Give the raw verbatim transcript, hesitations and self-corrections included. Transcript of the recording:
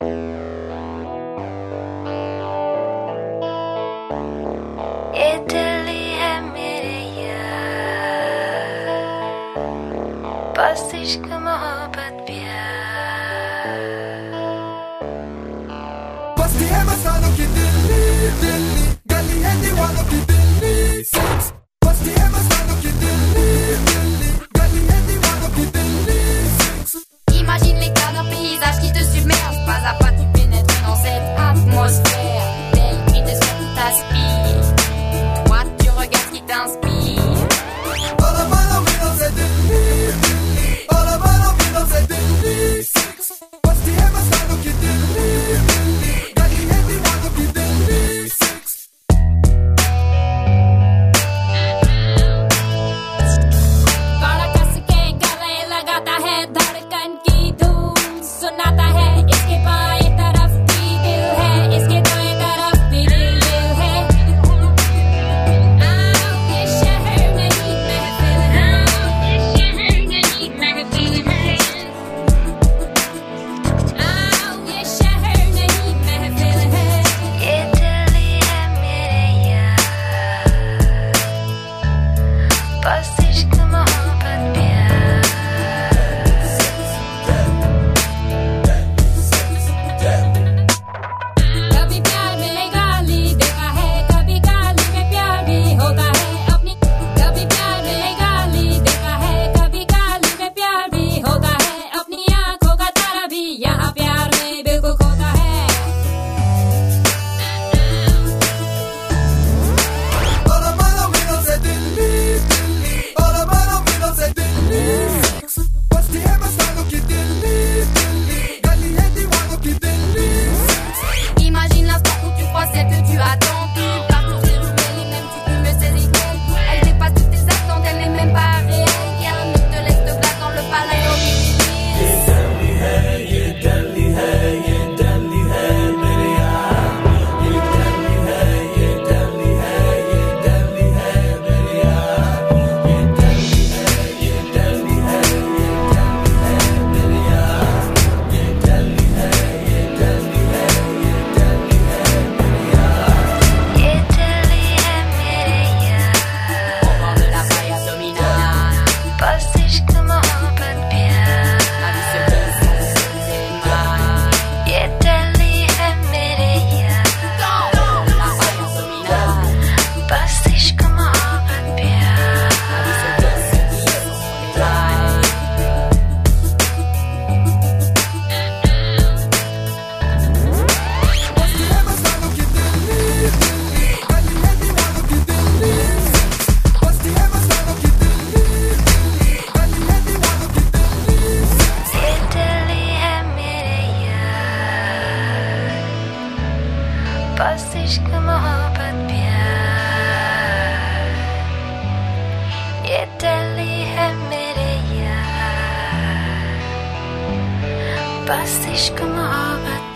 ये दिल ही है मेरे यार, बस इश्क मोहब्बत प्यार। बस्ती है मस्तानों की दिल्ली, दिल्ली गली है दीवानों की दिल्ली। सेक्स बस्ती है मस्तानों की दिल्ली, दिल्ली गली है दीवानों की Delhi. Sex. Imagine l'écart d'un paysage qui te submerge. Pas à pas tu pénètres dans cette atmosphère. Tel cri de ce qui t'aspire. Toi tu regardes ce qui t'inspire. All the man of me knows that Delhi, Delhi. All the man of me knows that Delhi. Sex. Basti hai mastano ki Delhi, Delhi. Gali hai deewano ki Delhi. Sex. बड़ा कस के गले लगाता है धड़कन की धूम सुनाता है इसके बाएं तरफ भी दिल है इसके दाएं तरफ भी दिल दिल है। आओ ये शहर नहीं महफिल है, ये शहर नहीं महफिल है। आओ ये शहर नहीं महफिल है। ये दिल ही है मेरे यार, बस इश्क मोहब्बत प्यार। कभी प्यार में गाली देता है, कभी गाली में प्यार भी होता है अपनी। कभी प्यार में गाली देता है, कभी गाली में प्यार भी होता है अपनी आंखों का तारा भी यहाँ प्यार में बिल्कुल खोता है। All the man of me knows that Delhi, Delhi. All the man of me knows that Delhi. Sex. Basti hai mastano ki Delhi, Delhi. Gali hai deewano ki Delhi. Sex. Imagine l'instant où tu crois celle que tu attends. Tu parcours ses ruelles et même si tu me saisis d'elle, elle dépasse toutes tes attentes, elle n'est même pas réelle. Rien ne te laisse te battre dans le palais au milieu. ये दिल ही है मेरे यार, Au bord de la paille abdominale, बस इश्क मोहब्बत प्यार। ma vie se glisse sans se démarre. ये दिल ही है मेरे यार, Au bord de la paille abdominale, बस इश्क मोहब्बत प्यार। ma vie se glisse sans se démarre. Basti hai mastano ki Delhi, Delhi. Gali hai deewano ki Delhi. Sex. Basti hai mastano ki Delhi, Delhi. Gali hai deewano ki Delhi. Sex. ये दिल ही है मेरे यार, बस इश्क मोहब्बत प्यार। ये दिल ही है मेरे यार, बस इश्क मोहब्बत